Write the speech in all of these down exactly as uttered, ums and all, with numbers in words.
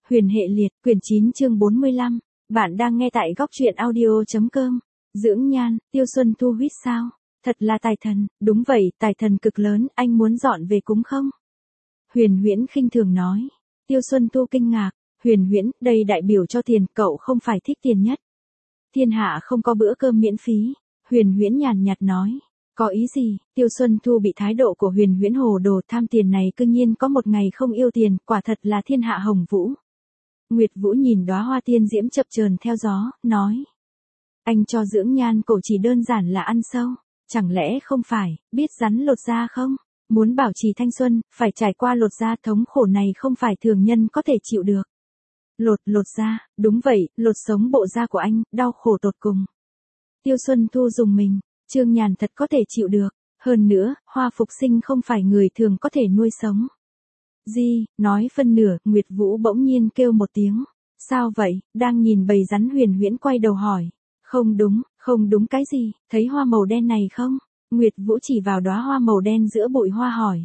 Huyền hệ liệt, quyển chín chương bốn mươi lăm. Bạn đang nghe tại góc truyện audio chấm com. Dưỡng nhan, Tiêu Xuân Thu huýt sao? Thật là tài thần, đúng vậy, tài thần cực lớn, anh muốn dọn về cúng không? Huyền Huyễn khinh thường nói. Tiêu Xuân Thu kinh ngạc, Huyền Huyễn, đây đại biểu cho tiền, cậu không phải thích tiền nhất. Thiên hạ không có bữa cơm miễn phí. Huyền Huyễn nhàn nhạt nói. Có ý gì? Tiêu Xuân Thu bị thái độ của Huyền Huyễn hồ đồ, tham tiền này cư nhiên có một ngày không yêu tiền, quả thật là thiên hạ hồng vũ. Nguyệt Vũ nhìn đóa hoa tiên diễm chập chờn theo gió, nói. Anh cho dưỡng nhan cổ chỉ đơn giản là ăn sâu, chẳng lẽ không phải, biết rắn lột da không? Muốn bảo trì thanh xuân, phải trải qua lột da, thống khổ này không phải thường nhân có thể chịu được. Lột, lột da, đúng vậy, lột sống bộ da của anh, đau khổ tột cùng. Tiêu Xuân Thu dùng mình, Trương Nhàn thật có thể chịu được, hơn nữa, hoa phục sinh không phải người thường có thể nuôi sống. Di, nói phân nửa, Nguyệt Vũ bỗng nhiên kêu một tiếng. Sao vậy, đang nhìn bầy rắn. Huyền Huyễn quay đầu hỏi. Không đúng, không đúng cái gì, thấy hoa màu đen này không? Nguyệt Vũ chỉ vào đóa hoa màu đen giữa bụi hoa hỏi.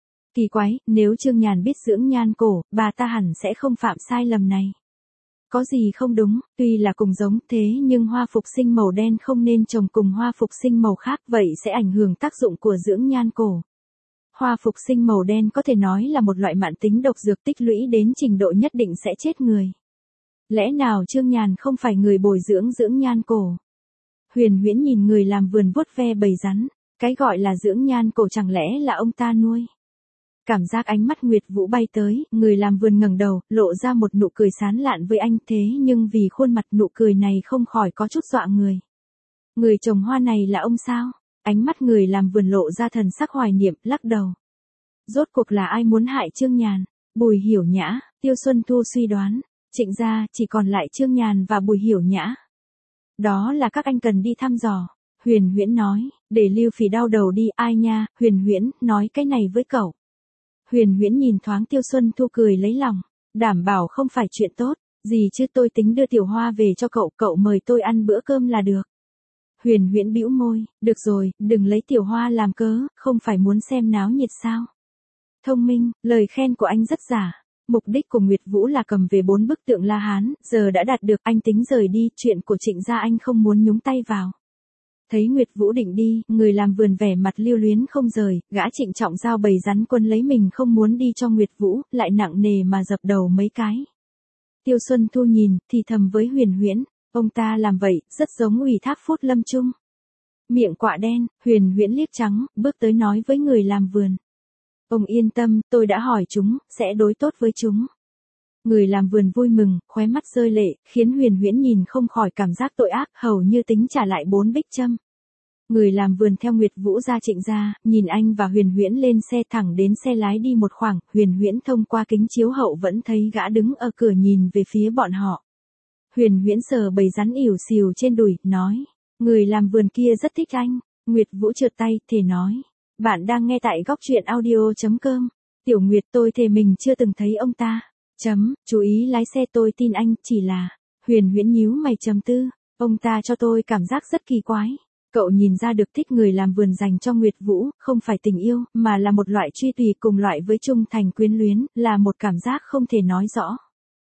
Kỳ quái, nếu Trương Nhàn biết dưỡng nhan cổ, bà ta hẳn sẽ không phạm sai lầm này. Có gì không đúng, tuy là cùng giống thế nhưng hoa phục sinh màu đen không nên trồng cùng hoa phục sinh màu khác, vậy sẽ ảnh hưởng tác dụng của dưỡng nhan cổ. Hoa phục sinh màu đen có thể nói là một loại mãn tính độc dược, tích lũy đến trình độ nhất định sẽ chết người. Lẽ nào Trương Nhàn không phải người bồi dưỡng dưỡng nhan cổ? Huyền Huyễn nhìn người làm vườn vuốt ve bầy rắn, cái gọi là dưỡng nhan cổ chẳng lẽ là ông ta nuôi? Cảm giác ánh mắt Nguyệt Vũ bay tới, người làm vườn ngẩng đầu, lộ ra một nụ cười sán lạn với anh, thế nhưng vì khuôn mặt nụ cười này không khỏi có chút dọa người. Người trồng hoa này là ông sao? Ánh mắt người làm vườn lộ ra thần sắc hoài niệm, lắc đầu. Rốt cuộc là ai muốn hại Trương Nhàn? Bùi Hiểu Nhã, Tiêu Xuân Thu suy đoán. Trịnh gia chỉ còn lại Trương Nhàn và Bùi Hiểu Nhã. Đó là các anh cần đi thăm dò. Huyền Huyễn nói, để Lưu Phỉ đau đầu đi. Ai nha, Huyền Huyễn, nói cái này với cậu. Huyền Huyễn nhìn thoáng Tiêu Xuân Thu cười lấy lòng. Đảm bảo không phải chuyện tốt, gì chứ, tôi tính đưa Tiểu Hoa về cho cậu, cậu mời tôi ăn bữa cơm là được. Huyền Huyễn bĩu môi, được rồi, đừng lấy Tiểu Hoa làm cớ, không phải muốn xem náo nhiệt sao? Thông minh, lời khen của anh rất giả. Mục đích của Nguyệt Vũ là cầm về bốn bức tượng La Hán, giờ đã đạt được, anh tính rời đi, chuyện của Trịnh gia anh không muốn nhúng tay vào. Thấy Nguyệt Vũ định đi, người làm vườn vẻ mặt lưu luyến không rời, gã trịnh trọng giao bầy rắn quân lấy mình không muốn đi cho Nguyệt Vũ, lại nặng nề mà dập đầu mấy cái. Tiêu Xuân Thu nhìn, thì thầm với Huyền Huyễn, ông ta làm vậy, rất giống ủy thác phút lâm chung. Miệng quạ đen, Huyền Huyễn liếc trắng, bước tới nói với người làm vườn. Ông yên tâm, tôi đã hỏi chúng, sẽ đối tốt với chúng. Người làm vườn vui mừng, khóe mắt rơi lệ, khiến Huyền Huyễn nhìn không khỏi cảm giác tội ác, hầu như tính trả lại bốn bích châm. Người làm vườn theo Nguyệt Vũ ra Trịnh gia, nhìn anh và Huyền Huyễn lên xe thẳng đến xe lái đi một khoảng, Huyền Huyễn thông qua kính chiếu hậu vẫn thấy gã đứng ở cửa nhìn về phía bọn họ. Huyền Huyễn sờ bầy rắn ỉu xìu trên đùi, nói, người làm vườn kia rất thích anh. Nguyệt Vũ trượt tay, thề nói. Bạn đang nghe tại góc truyện audio chấm com. Tiểu Nguyệt, tôi thề mình chưa từng thấy ông ta. Chấm, chú ý lái xe, tôi tin anh, chỉ là. Huyền Huyễn nhíu mày trầm tư. Ông ta cho tôi cảm giác rất kỳ quái. Cậu nhìn ra được thích người làm vườn dành cho Nguyệt Vũ, không phải tình yêu, mà là một loại truy tùy, cùng loại với trung thành quyến luyến, là một cảm giác không thể nói rõ.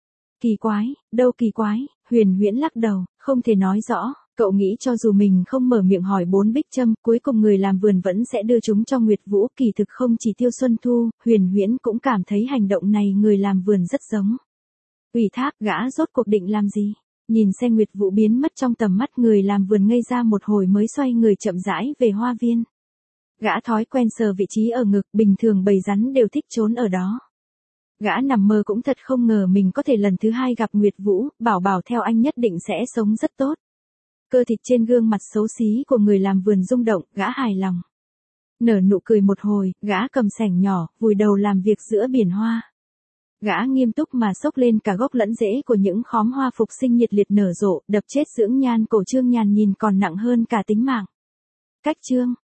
Kỳ quái, đâu kỳ quái, Huyền Huyễn lắc đầu, không thể nói rõ. Cậu nghĩ cho dù mình không mở miệng hỏi bốn bích châm, cuối cùng người làm vườn vẫn sẽ đưa chúng cho Nguyệt Vũ, kỳ thực không chỉ Tiêu Xuân Thu, Huyền Huyễn cũng cảm thấy hành động này người làm vườn rất giống. Ủy thác, gã rốt cuộc định làm gì? Nhìn xe Nguyệt Vũ biến mất trong tầm mắt, người làm vườn ngây ra một hồi mới xoay người chậm rãi về hoa viên. Gã thói quen sờ vị trí ở ngực, bình thường bầy rắn đều thích trốn ở đó. Gã nằm mơ cũng thật không ngờ mình có thể lần thứ hai gặp Nguyệt Vũ, bảo bảo theo anh nhất định sẽ sống rất tốt. Cơ thịt trên gương mặt xấu xí của người làm vườn rung động, gã hài lòng. Nở nụ cười một hồi, gã cầm xẻng nhỏ, vùi đầu làm việc giữa biển hoa. Gã nghiêm túc mà xốc lên cả gốc lẫn rễ của những khóm hoa phục sinh nhiệt liệt nở rộ, đập chết dưỡng nhan cổ. Trương Nhàn nhìn còn nặng hơn cả tính mạng. Cách chương,